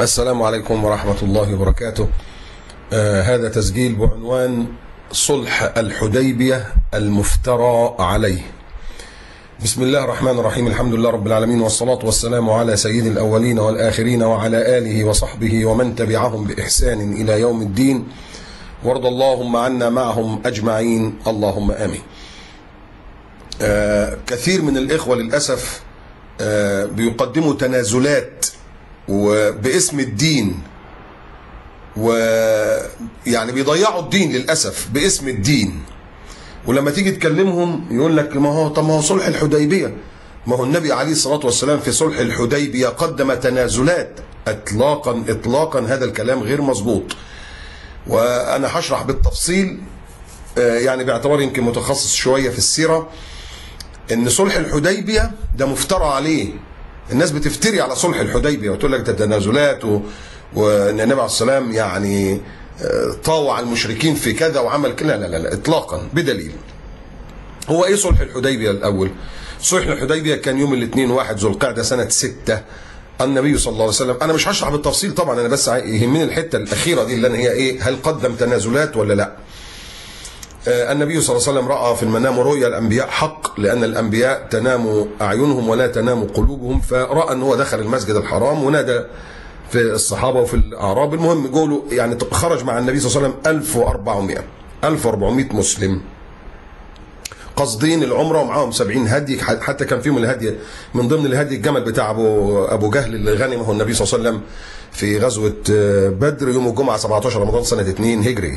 السلام عليكم ورحمة الله وبركاته. هذا تسجيل بعنوان صلح الحديبية المفترى عليه. بسم الله الرحمن الرحيم، الحمد لله رب العالمين، والصلاة والسلام على سيد الأولين والآخرين وعلى آله وصحبه ومن تبعهم بإحسان إلى يوم الدين، وارض اللهم عنا معهم أجمعين، اللهم آمين. كثير من الإخوة للأسف بيقدموا تنازلات وباسم الدين، ويعني بيضيعوا الدين للأسف باسم الدين. ولما تيجي تكلمهم يقول لك ما هو صلح الحديبية، ما هو النبي عليه الصلاة والسلام في صلح الحديبية قدم تنازلات. اطلاقا هذا الكلام غير مظبوط، وانا هشرح بالتفصيل يعني باعتباري يمكن متخصص شوية في السيرة، ان صلح الحديبية ده مفترى عليه. الناس بتفتري على صلح الحديبية وتقول لك ده تنازلات وان النبي عليه السلام يعني طاوع المشركين في كذا وعمل كذا. لا اطلاقا، بدليل. هو ايه صلح الحديبية الاول؟ صلح الحديبية كان يوم الاثنين 1 ذو القعدة سنة 6. النبي صلى الله عليه وسلم، انا مش هشرح بالتفصيل طبعا، انا بس يهمني الحتة الاخيرة دي اللي هي ايه، هل قدم تنازلات ولا لا. النبي صلى الله عليه وسلم رأى في المنام رؤيا الأنبياء حق، لأن الأنبياء تنام أعينهم ولا تنام قلوبهم. فرأى أن هو دخل المسجد الحرام ونادى في الصحابة وفي الأعراب. المهم قولوا يعني خرج مع النبي صلى الله عليه وسلم 1400 مسلم قصدين العمرة، ومعاهم 70 هدي، حتى كان فيهم الهدي من ضمن الهدي الجمل بتاع أبو جهل اللي غنمه النبي صلى الله عليه وسلم في غزوة بدر يوم الجمعة 17 رمضان سنة 2 هجري.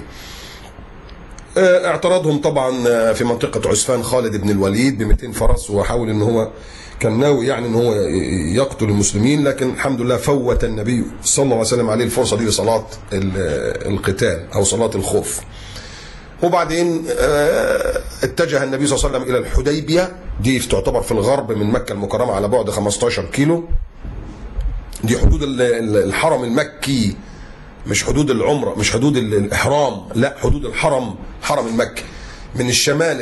اعترضهم طبعا في منطقة عسفان خالد بن الوليد ب200 فرس، وحاول ان هو كان ناوي يعني ان هو يقتل المسلمين، لكن الحمد لله فوت النبي صلى الله عليه وسلم عليه الفرصة دي لصلاة القتال او صلاة الخوف. وبعدين اتجه النبي صلى الله عليه وسلم الى الحديبية، دي تعتبر في الغرب من مكة المكرمة على بعد 15 كيلو. دي حدود الحرم المكي، مش حدود العمرة، مش حدود الإحرام، لا حدود الحرم، حرم المكي. من الشمال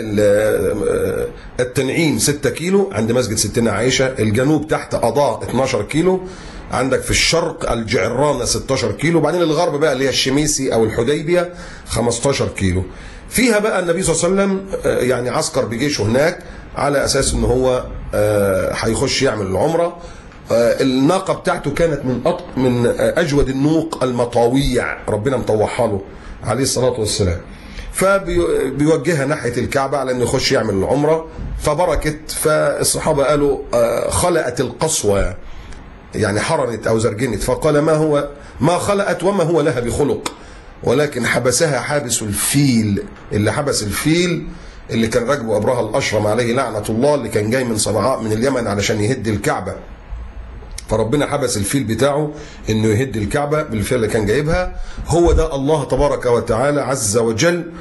التنعيم 6 كيلو عند مسجد ستنا عائشة، الجنوب تحت أضاء 12 كيلو، عندك في الشرق الجعرانة 16 كيلو، بعدين الغرب بقى اللي هي الشميسي أو الحديبية 15 كيلو. فيها بقى النبي صلى الله عليه وسلم يعني عسكر بجيشه هناك على أساس إن هو هيخش يعمل العمرة. الناقة بتاعته كانت من أجود النوق المطاويع، ربنا مطوحها له عليه الصلاة والسلام. فبيوجهها ناحية الكعبة على أنه يخش يعمل العمرة، فبركت. فالصحابة قالوا خلأت القصوى، يعني حرنت أو زرجنت، فقال ما خلأت وما هو لها بخلق، ولكن حبسها حابس الفيل. اللي حبس الفيل اللي كان راكبه أبرهة الأشرم عليه لعنة الله، اللي كان جاي من صنعاء من اليمن علشان يهد الكعبة، فربنا حبس الفيل بتاعه انه يهد الكعبة بالفيل اللي كان جايبها. هو ده الله تبارك وتعالى عز وجل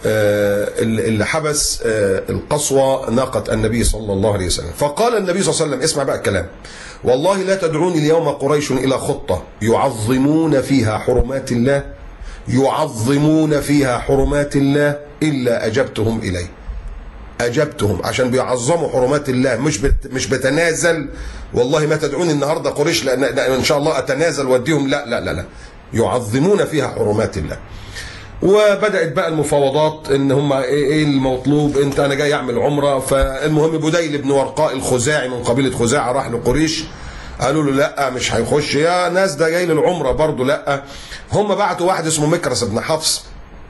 اللي حبس القصوى ناقة النبي صلى الله عليه وسلم. فقال النبي صلى الله عليه وسلم، اسمع بقى الكلام، والله لا تدعوني اليوم قريش إلى خطة يعظمون فيها حرمات الله، يعظمون فيها حرمات الله إلا أجبتهم إليه. أجبتهم عشان بيعظموا حرمات الله، مش بتنازل. والله ما تدعوني النهارده قريش لأن ان شاء الله اتنازل واديهم، لا، يعظمون فيها حرمات الله. وبدات بقى المفاوضات، ان هم ايه المطلوب، انا جاي اعمل عمره. فالمهم بديل بن ورقاء الخزاعي من قبيله خزاعه راح لقريش، قالوا له لا مش هيخش يا ناس، ده جاي للعمره برضه لا. هم بعتوا واحد اسمه مكرس بن حفص،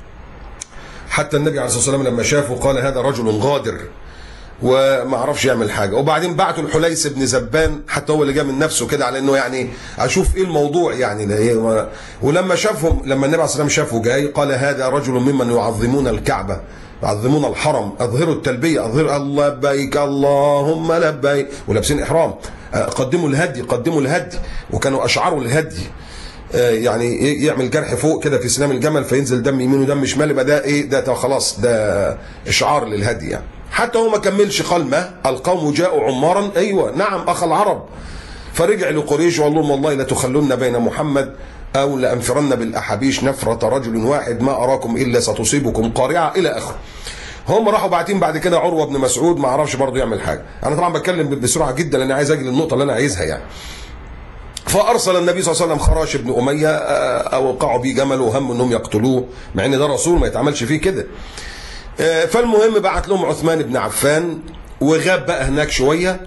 حتى النبي عليه الصلاه والسلام لما شافه قال هذا رجل غادر وما عرفش يعمل حاجه. وبعدين بعتوا الحليس بن زبان، حتى هو اللي جاء من نفسه كده على انه يعني اشوف ايه الموضوع يعني. ولما شافهم، لما النبي عليه الصلاه والسلام شافه جاي قال هذا رجل ممن يعظمون الكعبه، يعظمون الحرم، اظهروا التلبيه، اظهروا الله لبيك اللهم لبيك، ولابسين احرام. قدموا الهدي، وكانوا اشعروا الهدي، يعني يعمل جرح فوق كده في سنام الجمل فينزل دم يمين ودم شمال، يبقى ده ايه، ده خلاص ده اشعار للهدي يعني. حتى هو ما كملش قال ما القوم جاءوا عمارا، ايوه نعم اخ العرب. فرجع لقريش وقال لهم والله لتخلون بين محمد او لانفرن بالاحابيش نفرة رجل واحد ما اراكم الا ستصيبكم قارعة الى اخره. هم راحوا باعتين بعد كده عروة بن مسعود، ما عرفش برضه يعمل حاجه. انا طبعا بتكلم بسرعه جدا لان عايز اجي للنقطه اللي انا عايزها يعني. فارسل النبي صلى الله عليه وسلم خراش بن اميه، اوقعوا بيه جمل وهم انهم يقتلوه، مع ان ده رسول ما يتعملش فيه كده. فالمهم بعت لهم عثمان بن عفان، وغاب بقى هناك شويه،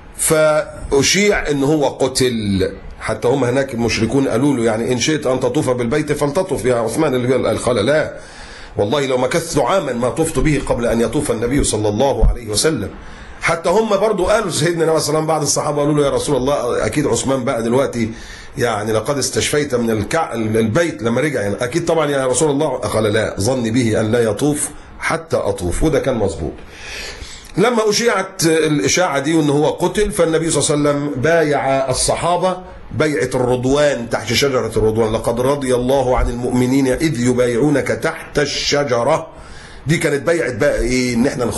فاشيع ان هو قتل. حتى هم هناك المشركون قالوا له يعني ان شئت ان تطوف بالبيت فلتطف يا عثمان. اللي قال لا والله لو مكثت عاما ما طفت به قبل ان يطوف النبي صلى الله عليه وسلم. حتى هم برضو قالوا سيدنا النبي صلى الله عليه وسلم، بعض الصحابه قالوا له يا رسول الله اكيد عثمان بقى دلوقتي يعني لقد استشفيت من البيت لما رجع، يعني اكيد طبعا يا رسول الله. قال لا، ظني به ان لا يطوف حتى اطوف، وده كان مظبوط. لما اشيعت الاشاعه دي وان هو قتل، فالنبي صلى الله عليه وسلم بايع الصحابه بيعه الرضوان تحت شجره الرضوان. لقد رضي الله عن المؤمنين اذ يبايعونك تحت الشجره. دي كانت بيعه بقى ايه؟ ان احنا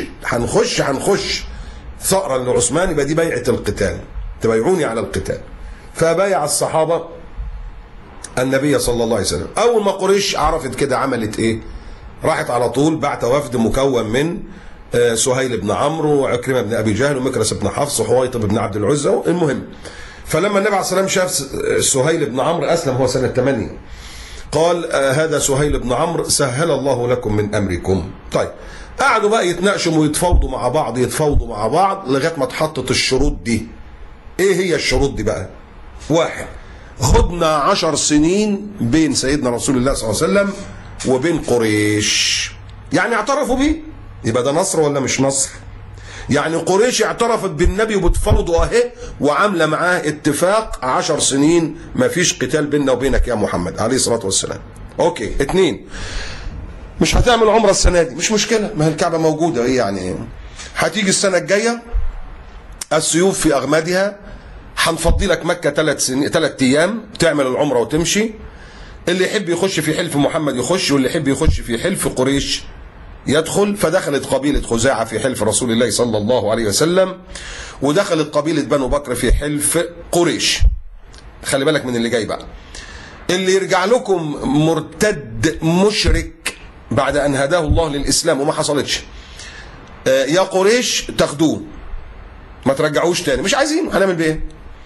هنخش ثأرا لعثمان، يبقى دي بيعه القتال، تبايعوني على القتال. فبايع الصحابه النبي صلى الله عليه وسلم. اول ما قريش عرفت كده عملت ايه؟ راحت على طول بعت وفد مكون من سهيل بن عمرو وعكرمه بن ابي جهل ومكرس بن حفص وحويطب بن عبد العزى. المهم فلما النبي عليه الصلاه والسلام شاف سهيل بن عمرو، اسلم هو سنه 8، قال هذا سهيل بن عمرو سهل الله لكم من امركم. طيب قعدوا بقى يتناقشوا ويتفاوضوا مع بعض لغايه ما اتحطت الشروط دي. ايه هي الشروط دي بقى؟ 1، هدنه 10 سنين بين سيدنا رسول الله صلى الله عليه وسلم وبين قريش. يعني اعترفوا بيه، يبقى ده نصر ولا مش نصر؟ يعني قريش اعترفت بالنبي وبتفرضه اهي، وعامله معاه اتفاق 10 سنين ما فيش قتال بيننا وبينك يا محمد عليه الصلاه والسلام. اوكي. 2، مش هتعمل عمره السنه دي، مش مشكله، ما هي الكعبه موجوده، ايه يعني؟ هتيجي السنه الجايه السيوف في اغمادها، هنفضي لك مكه 3 ايام تعمل العمره وتمشي. اللي يحب يخش في حلف محمد يخش، واللي يحب يخش في حلف قريش يدخل. فدخلت قبيلة خزاعة في حلف رسول الله صلى الله عليه وسلم، ودخلت قبيلة بنو بكر في حلف قريش. خلي بالك من اللي جاي بقى. اللي يرجع لكم مرتد مشرك بعد أن هداه الله للإسلام وما حصلتش، يا قريش تاخدوه ما ترجعوش تاني، مش عايزينه، هنعمل بإيه؟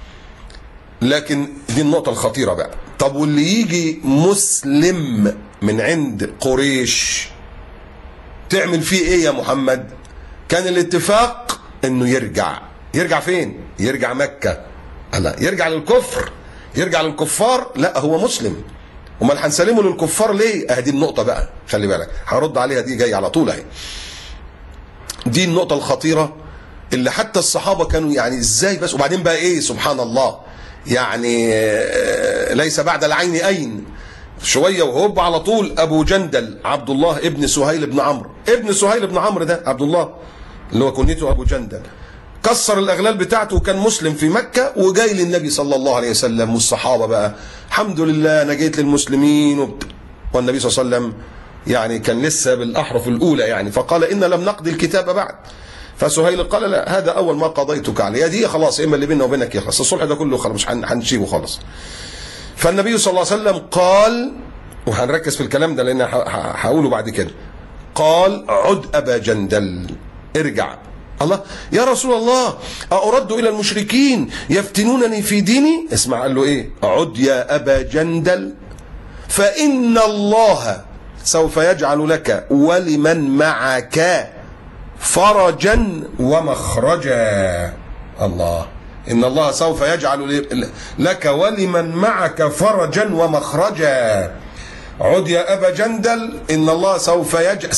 لكن دي النقطة الخطيرة بقى. طب واللي يجي مسلم من عند قريش تعمل فيه ايه يا محمد؟ كان الاتفاق انه يرجع فين؟ يرجع مكة. لا، يرجع للكفر، يرجع للكفار. لا، هو مسلم، امال هنسلمه للكفار ليه؟ دي النقطة بقى، خلي بالك هرد عليها، دي جاي على طول اهي. دي النقطة الخطيرة اللي حتى الصحابة كانوا يعني ازاي بس. وبعدين بقى ايه؟ سبحان الله، يعني ليس بعد العين أين شوية وهوب على طول. أبو جندل عبد الله ابن سهيل بن عمرو، ابن سهيل بن عمرو ده عبد الله اللي هو كنيته أبو جندل، كسر الأغلال بتاعته وكان مسلم في مكة وجاي للنبي صلى الله عليه وسلم والصحابة بقى الحمد لله أنا جيت للمسلمين والنبي صلى الله عليه وسلم يعني كان لسه بالأحرف الأولى يعني، فقال إن لم نقضي الكتاب بعد. فسهيل قال لا، هذا أول ما قضيتك عليه، دي خلاص، إما اللي بيننا وبينك يخلص، الصلح ده كله خلاص مش هنسيبه خالص. فالنبي صلى الله عليه وسلم قال، وهنركز في الكلام ده لأن هقوله بعد كده، قال عد أبا جندل، ارجع. الله يا رسول الله أرد إلى المشركين يفتنونني في ديني؟ اسمع قال له إيه؟ عد يا أبا جندل فإن الله سوف يجعل لك ولمن معك فرجا ومخرجا. الله، إن الله سوف يجعل لك ولمن معك فرجا ومخرجا. عد يا أبا جندل إن الله سوف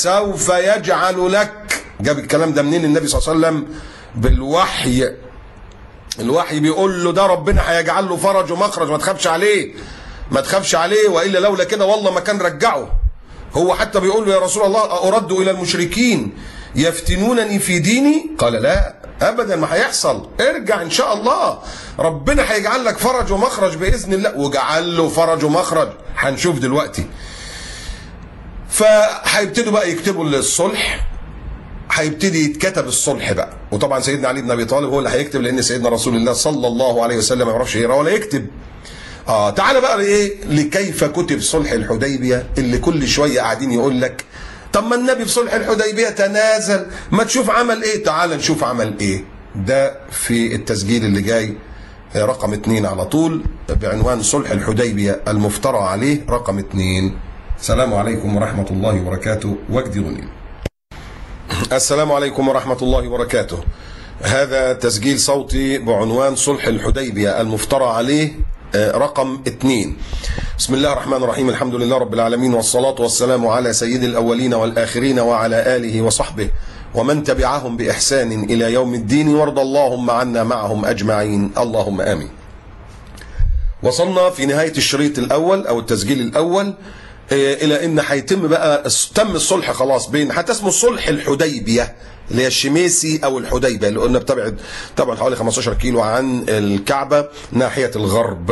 يجعل لك. جاب الكلام ده منين النبي صلى الله عليه وسلم؟ بالوحي. الوحي بيقول له ده ربنا هيجعل له فرج ومخرج، ما تخافش عليه، ما تخافش عليه، وإلا لولا كده والله ما كان رجعه. هو حتى بيقول له يا رسول الله أرد إلى المشركين يفتنونني في ديني؟ قال لا ابدا، ما هيحصل، ارجع ان شاء الله ربنا هيجعل لك فرج ومخرج باذن الله. وجعل له فرج ومخرج، هنشوف دلوقتي. فهيبتدوا بقى يكتبوا الصلح، هيبتدي يتكتب الصلح بقى. وطبعا سيدنا علي بن ابي طالب هو اللي هيكتب، لان سيدنا رسول الله صلى الله عليه وسلم ما يعرفش يقرا ولا يكتب. تعالى بقى ايه لكيف كتب صلح الحديبيه، اللي كل شويه قاعدين يقول لك طب ما النبي في صلح الحديبيه تنازل، ما تشوف عمل ايه. تعال نشوف عمل ايه. ده في التسجيل اللي جاي هي رقم 2 على طول، بعنوان صلح الحديبية المفترى عليه رقم 2. السلام عليكم ورحمة الله وبركاته. وجدي غنيم. السلام عليكم ورحمة الله وبركاته. هذا تسجيل صوتي بعنوان صلح الحديبية المفترى عليه رقم 2. بسم الله الرحمن الرحيم. الحمد لله رب العالمين، والصلاة والسلام على سيد الأولين والآخرين وعلى آله وصحبه ومن تبعهم بإحسان إلى يوم الدين، وارض اللهم عنا معهم أجمعين، اللهم آمين. وصلنا في نهاية الشريط الأول أو التسجيل الأول إلى إن هيتم بقى تم الصلح خلاص بين حتى اسمه صلح الحديبية اللي هي الشميسي أو الحديبة، اللي قلنا بتبعد طبعا حوالي 15 كيلو عن الكعبة ناحية الغرب.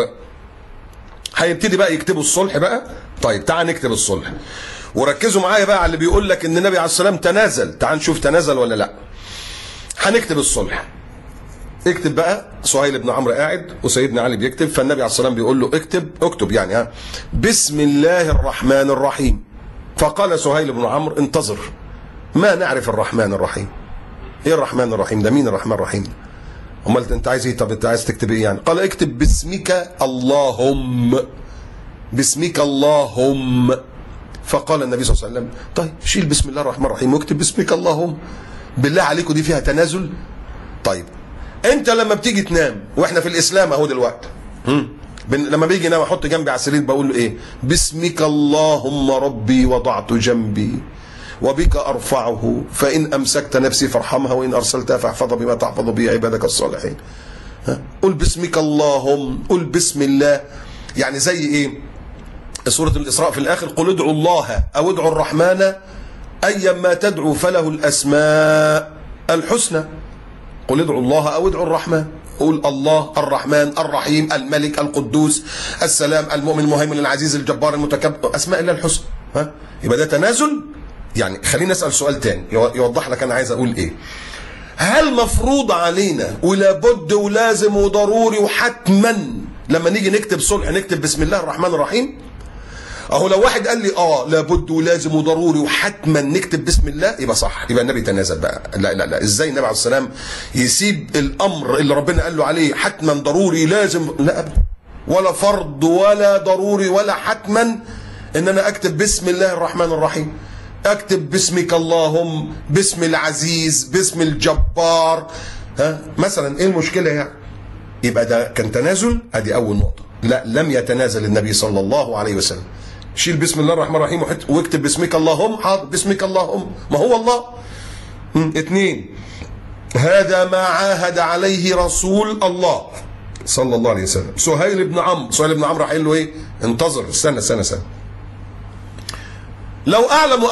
هيبتدي بقى يكتبوا الصلح بقى. طيب تعال نكتب الصلح، وركزوا معايا بقى على اللي بيقول لك ان النبي عليه السلام تنازل. تعال نشوف تنازل ولا لا. هنكتب الصلح. اكتب بقى. سهيل بن عمرو قاعد وسيدنا علي بيكتب، فالنبي عليه السلام بيقول له اكتب يعني بسم الله الرحمن الرحيم. فقال سهيل بن عمرو انتظر، ما نعرف الرحمن الرحيم. ايه الرحمن الرحيم ده؟ مين الرحمن الرحيم؟ امال انت عايز ايه؟ طب انت عايز تكتب ايه يعني؟ قال اكتب باسمك اللهم، باسمك اللهم. فقال النبي صلى الله عليه وسلم طيب شيل بسم الله الرحمن الرحيم واكتب باسمك اللهم. بالله عليكم دي فيها تنازل؟ طيب انت لما بتيجي تنام، واحنا في الاسلام اهو دلوقتي، لما بيجي ينام احط جنبي على السرير بقول له ايه؟ باسمك اللهم ربي وضعت جنبي وبك ارفعه، فان امسكت نفسي فارحمها وان ارسلتها فاحفظها بما تحفظ به عبادك الصالحين. قل باسمك اللهم، قل بسم الله. يعني زي ايه؟ سورة الإسراء في الآخر قل ادعوا الله أو ادعوا الرحمن أيما تدعوا فله الأسماء الحسنى. قل ادعوا الله أو ادعوا الرحمن. قل الله الرحمن الرحيم الملك القدوس السلام المؤمن المهيمن العزيز الجبار المتكبر، أسماء الله الحسنى. يبقى ده تنازل. يعني خلينا نسأل سؤال تاني يوضح لك أنا عايز أقول إيه. هل مفروض علينا ولابد ولازم وضروري وحتما لما نيجي نكتب صلح نكتب بسم الله الرحمن الرحيم؟ اهو لو واحد قال لي لابد ولازم وضروري وحتما نكتب بسم الله، يبقى صح، يبقى النبي تنازل بقى. لا ازاي النبي عليه السلام يسيب الامر اللي ربنا قال له عليه حتما ضروري لازم؟ لا ابدا، ولا فرض ولا ضروري ولا حتما ان انا اكتب بسم الله الرحمن الرحيم. اكتب باسمك اللهم، باسم العزيز، باسم الجبار. مثلا ايه المشكله يعني؟ يبقى ده كان تنازل. ادي اول نقطه. لا، لم يتنازل النبي صلى الله عليه وسلم. شيل بسم الله الرحمن الرحيم واكتب باسمك اللهم. حاضر، باسمك اللهم، ما هو الله. 2 هذا ما عاهد عليه رسول الله صلى الله عليه وسلم. سهيل بن عمرو راح قال له ايه؟ انتظر، استنى. لو اعلم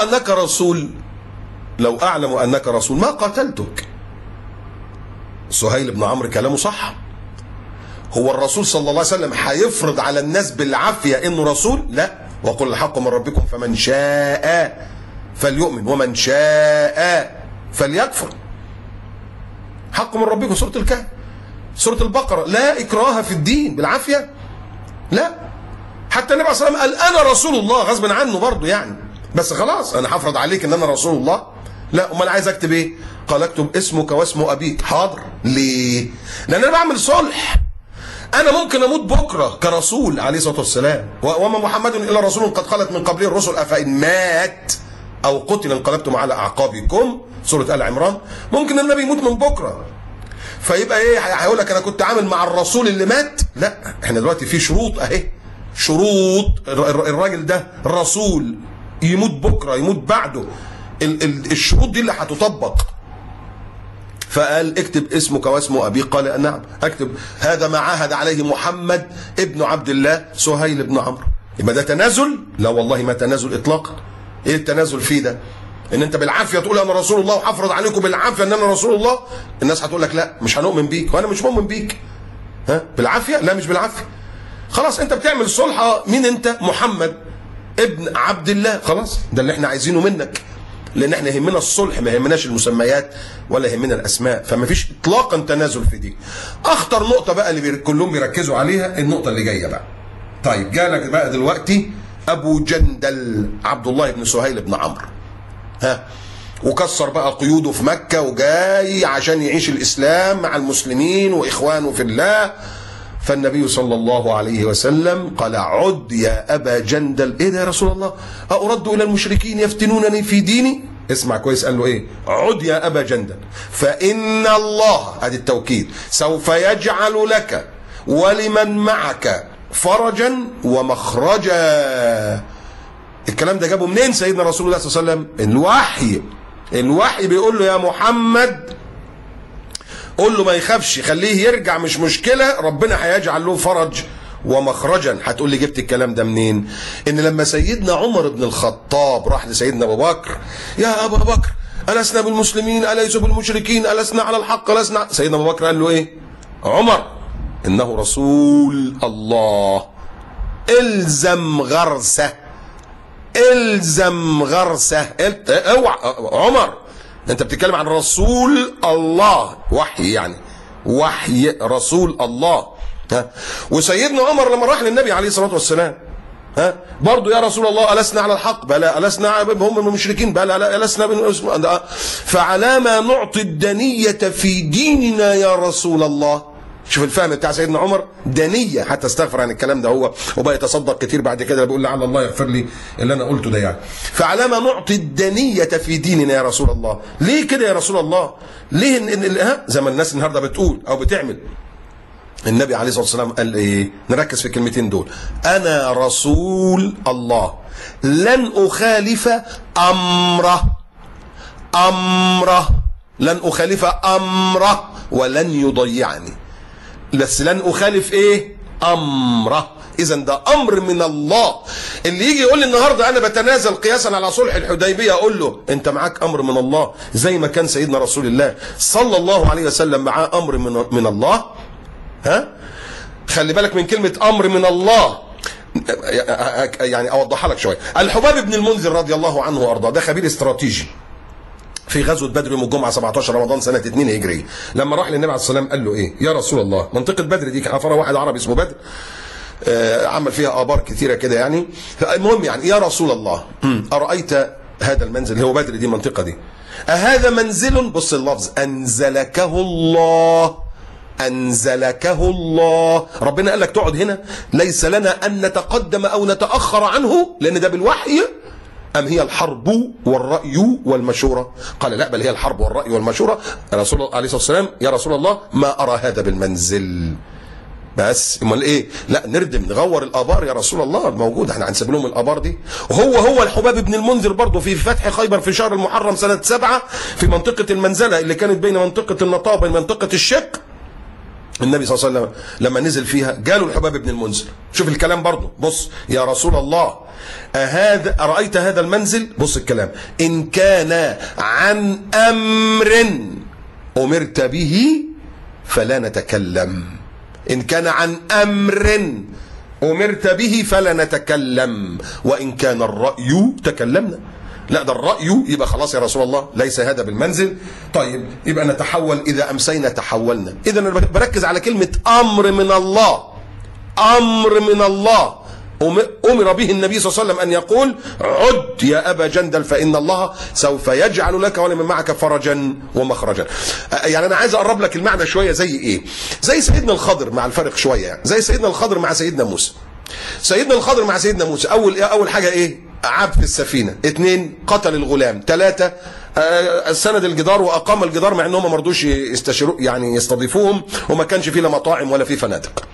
انك رسول ما قاتلتك. سهيل بن عمرو كلامه صح. هو الرسول صلى الله عليه وسلم هيفرض على الناس بالعافيه انه رسول؟ لا. وقل الحق من ربكم فمن شاء فليؤمن ومن شاء فليكفر. حق من ربكم سوره الكهف، سوره البقره، لا اكراه في الدين، بالعافيه. لا، حتى النبي عليه الصلاه والسلام قال انا رسول الله غصب عنه برضه يعني، بس خلاص انا هفرض عليك ان انا رسول الله. لا، امال عايز اكتب ايه؟ قال اكتب اسمك واسم ابيك. حاضر. ليه؟ لان انا بعمل صلح. انا ممكن اموت بكره كرسول عليه الصلاه والسلام، وما محمد الا رسول قد خلت من قبله الرسل افان مات او قتل انقلبتم على اعقابكم، سوره ال عمران. ممكن النبي يموت من بكره، فيبقى ايه؟ هيقول لك انا كنت عامل مع الرسول اللي مات؟ لا، احنا دلوقتي في شروط اهي، شروط. الراجل ده رسول، يموت بكره يموت بعده، الشروط دي اللي هتطبق. فقال اكتب اسمك واسم ابيك. قال نعم اكتب هذا ما عاهد عليه محمد ابن عبد الله سهيل بن عمرو. يبقى ده تنازل؟ لا والله ما تنازل اطلاقا. ايه التنازل فيه ده؟ ان انت بالعافيه تقول انا رسول الله وهفرض عليكم بالعافيه ان انا رسول الله. الناس هتقول لك لا مش هنؤمن بيك، وانا مش مؤمن بيك. بالعافيه؟ لا مش بالعافيه. خلاص انت بتعمل صلحه. مين انت؟ محمد ابن عبد الله. خلاص ده اللي احنا عايزينه منك، لان احنا يهمنا الصلح، ما يهمناش المسميات ولا يهمنا الاسماء، فما فيش اطلاقا تنازل في دي. اخطر نقطه بقى اللي كلهم بيركزوا عليها النقطه اللي جايه بقى. طيب جالك بقى دلوقتي ابو جندل عبد الله بن سهيل بن عمرو، وكسر بقى قيوده في مكه وجاي عشان يعيش الاسلام مع المسلمين واخوانه في الله، فالنبي صلى الله عليه وسلم قال عد يا أبا جندل. إيه ده يا رسول الله؟ أرد إلى المشركين يفتنونني في ديني؟ اسمع كويس، قال له إيه؟ عد يا أبا جندل فإن الله، هذا التوكيد، سوف يجعل لك ولمن معك فرجا ومخرجا. الكلام ده جابه منين سيدنا رسول الله صلى الله عليه وسلم؟ الوحي بيقول له يا محمد قول له ما يخافش، خليه يرجع، مش مشكلة، ربنا هيجعل له فرج ومخرجا. هتقول لي جبت الكلام ده منين؟ ان لما سيدنا عمر بن الخطاب راح لسيدنا ابو بكر، يا ابا بكر ألسنا بالمسلمين أليسوا بالمشركين ألسنا على الحق ألسنا، سيدنا ابو بكر قال له ايه؟ عمر انه رسول الله، الزم غرسه، الزم غرسه. اوعى عمر، انت بتتكلم عن رسول الله، وحي يعني، وحي رسول الله. ها، وسيدنا عمر لما راح للنبي عليه الصلاه والسلام، ها، برضه يا رسول الله ألسنا على الحق؟ بلى. ألسنا هم من المشركين؟ بلى. لا ألسنا فعلى ما نعطي الدنية في ديننا يا رسول الله. شوف الفهم بتاع سيدنا عمر، دنية حتى استغفر عن الكلام ده هو، وبقى يتصدق كتير بعد كده، بيقول لعل الله يغفر لي اللي انا قلته ده يعني. فعلى ما نعطي الدنية في ديننا يا رسول الله. ليه كده يا رسول الله؟ ليه زي ما الناس النهارده بتقول او بتعمل. النبي عليه الصلاه والسلام قال ايه؟ نركز في الكلمتين دول، انا رسول الله لن اخالف امره، لن اخالف امره ولن يضيعني، بس لن اخالف ايه؟ امره. اذا ده امر من الله. اللي يجي يقول لي النهارده انا بتنازل قياسا على صلح الحديبيه، اقول له انت معاك امر من الله زي ما كان سيدنا رسول الله صلى الله عليه وسلم معاه امر من الله. ها، خلي بالك من كلمه امر من الله، يعني اوضحها لك شويه. الحباب بن المنذر رضي الله عنه وارضاه، ده خبير استراتيجي في غزوه بدر يوم الجمعه 17 رمضان سنه 2 هجريه. لما راح للنبي عليه الصلاه والسلام قال له ايه؟ يا رسول الله، منطقه بدر دي كان فرع واحد عربي اسمه بدر، عمل فيها ابار كثيره كده يعني. المهم يعني، يا رسول الله ارايت هذا المنزل اللي هو بدر، دي المنطقه دي، اهذا منزل، بص اللفظ، انزلكه الله، انزلكه الله، ربنا قال لك تقعد هنا، ليس لنا ان نتقدم او نتاخر عنه لان ده بالوحي، أم هي الحرب والرأي والمشورة؟ قال لا، بل هي الحرب والرأي والمشورة. رسول الله عليه الصلاة والسلام، يا رسول الله ما أرى هذا بالمنزل. بس امال ايه؟ لا نردم نغور الآبار يا رسول الله الموجود، احنا هنسيب لهم الآبار دي. وهو الحباب بن المنذر برضه في فتح خيبر في شهر المحرم سنة 7 في منطقة المنزلة اللي كانت بين منطقة النطاة وبين منطقة الشق، النبي صلى الله عليه وسلم لما نزل فيها جاله الحباب بن المنذر. شوف الكلام برضه، بص يا رسول الله أرأيت هذا المنزل، بص الكلام، إن كان عن أمر أمرت به فلا نتكلم، إن كان عن أمر أمرت به فلا نتكلم، وإن كان الرأي تكلمنا. لا ده الرأي، يبقى خلاص يا رسول الله ليس هذا بالمنزل. طيب يبقى نتحول، إذا أمسينا تحولنا. إذا أنا بركز على كلمة أمر من الله، أمر من الله أمر به النبي صلى الله عليه وسلم أن يقول عد يا أبا جندل فإن الله سوف يجعل لك ولمن معك فرجا ومخرجا. يعني أنا عايز أقرب لك المعنى شوية، زي إيه؟ زي سيدنا الخضر مع الفرق شوية يعني، زي سيدنا الخضر مع سيدنا موسى. سيدنا الخضر مع سيدنا موسى، أول حاجة إيه؟ عاب في السفينة، 2 قتل الغلام، 3 سند الجدار وأقام الجدار مع أنهم ما رضوش يستشيروا يعني يستضيفوهم، وما كانش فيه لا مطاعم ولا فيه فنادق.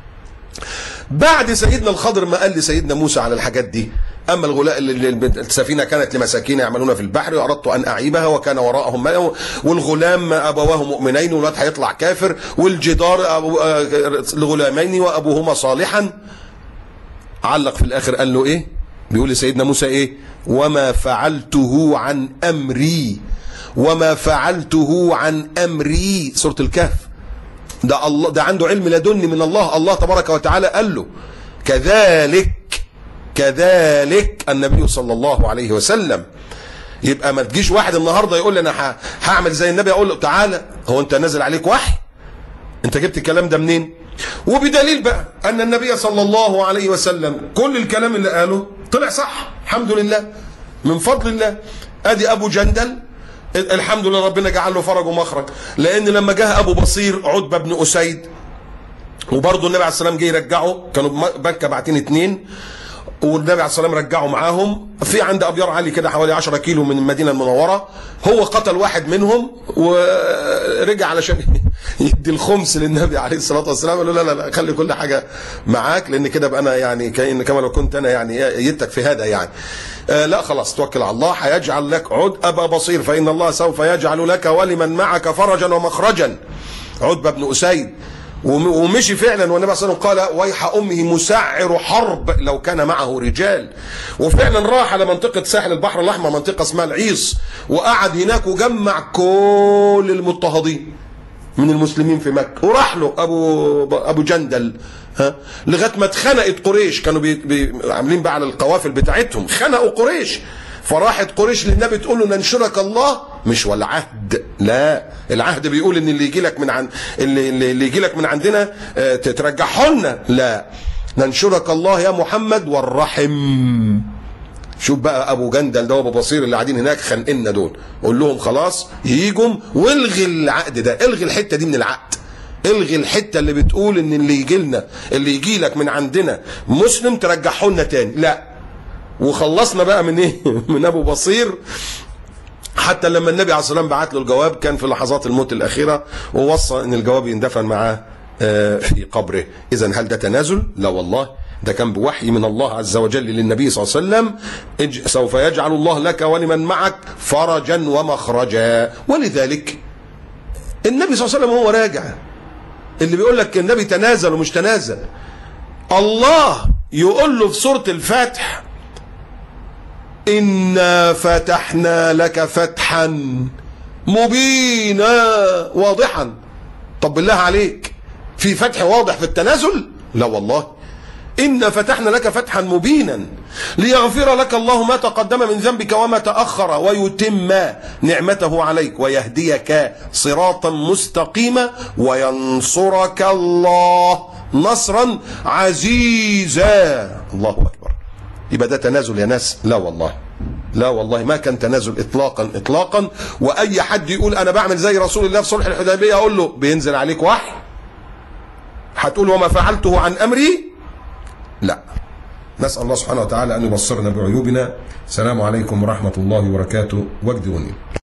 بعد سيدنا الخضر ما قال لسيدنا موسى على الحاجات دي، اما السفينه كانت لمساكين يعملون في البحر واردت ان اعيبها وكان وراءهم ماء، والغلام ابواه مؤمنين والولد هيطلع كافر، والجدار لغلامين وابوهما صالحا. علق في الاخر قال له ايه؟ بيقول لسيدنا موسى ايه؟ وما فعلته عن امري، وما فعلته عن امري، سوره الكهف. ده الله، ده عنده علم لدني من الله، الله تبارك وتعالى قال له كذلك النبي صلى الله عليه وسلم. يبقى ما تجيش واحد النهارده يقول لي انا هعمل زي النبي، اقول له تعالى، هو انت نازل عليك وحي؟ انت جبت الكلام ده منين؟ وبدليل بقى ان النبي صلى الله عليه وسلم كل الكلام اللي قاله طلع صح، الحمد لله من فضل الله. ادي ابو جندل الحمد لله ربنا جعل له فرج ومخرج، لان لما جاء ابو بصير عتبه بن اسيد وبرضه النبي عليه السلام جه يرجعه، كانوا مكه باعتين 2 والنبي عليه السلام رجعه معاهم في عند ابيار علي كده حوالي 10 كيلو من المدينه المنوره. هو قتل واحد منهم ورجع علشان يدي الخمس للنبي عليه الصلاه والسلام. قال له لا لا لا خلي كل حاجه معاك، لان كده بقى انا يعني كأن كما لو كنت انا يعني يدتك في هذا يعني. لا خلاص توكل على الله، هيجعل لك عد ابا بصير فان الله سوف يجعل لك ولمن معك فرجا ومخرجا. عتبه بن اسيد ومشي فعلا، والنبي صلى الله عليه وسلم قال ويح امه مسعر حرب لو كان معه رجال. وفعلا راح على منطقه ساحل البحر الاحمر، منطقه اسمها العيص، وقعد هناك وجمع كل المضطهدين من المسلمين في مكه، وراح له ابو جندل لغايه ما اتخنقت قريش، كانوا عاملين بقى على القوافل بتاعتهم، خنقوا قريش. فراحت قريش للنبي تقول له ننشرك الله، مش ولا عهد، لا العهد بيقول ان اللي يجي لك من عن اللي يجي لك من عندنا ترجعه لنا، لا ننشرك الله يا محمد والرحم. شوف بقى ابو جندل ده وابو بصير اللي قاعدين هناك خانقنا دول، قول لهم خلاص ييجوا والغي العقد ده، الغي الحته دي من العقد، الغي الحته اللي بتقول ان اللي يجي لنا اللي يجي لك من عندنا مسلم ترجعه لنا تاني، لا. وخلصنا بقى من ايه؟ من ابو بصير. حتى لما النبي عليه الصلاه والسلام بعت له الجواب كان في لحظات الموت الاخيره، ووصى ان الجواب يندفن معاه في قبره. اذا هل ده تنازل؟ لا والله، ده كان بوحي من الله عز وجل للنبي صلى الله عليه وسلم سوف يجعل الله لك ولمن معك فرجا ومخرجا. ولذلك النبي صلى الله عليه وسلم هو راجع، اللي بيقول لك النبي تنازل ومش تنازل، الله يقول له في سوره الفتح إنا فتحنا لك فتحا مبينا واضحا. طب بالله عليك في فتح واضح في التنازل؟ لا والله. إنا فتحنا لك فتحا مبينا ليغفر لك الله ما تقدم من ذنبك وما تأخر ويتم نعمته عليك ويهديك صراطا مستقيما وينصرك الله نصرا عزيزا. الله أكبر. يبقى ده تنازل يا ناس؟ لا والله، لا والله ما كان تنازل اطلاقا اطلاقا. واي حد يقول انا بعمل زي رسول الله في صلح الحديبيه اقول له بينزل عليك وحي، هتقول وما فعلته عن امري؟ لا. نسال الله سبحانه وتعالى ان يبصرنا بعيوبنا. السلام عليكم ورحمه الله وبركاته. وجد ونيل.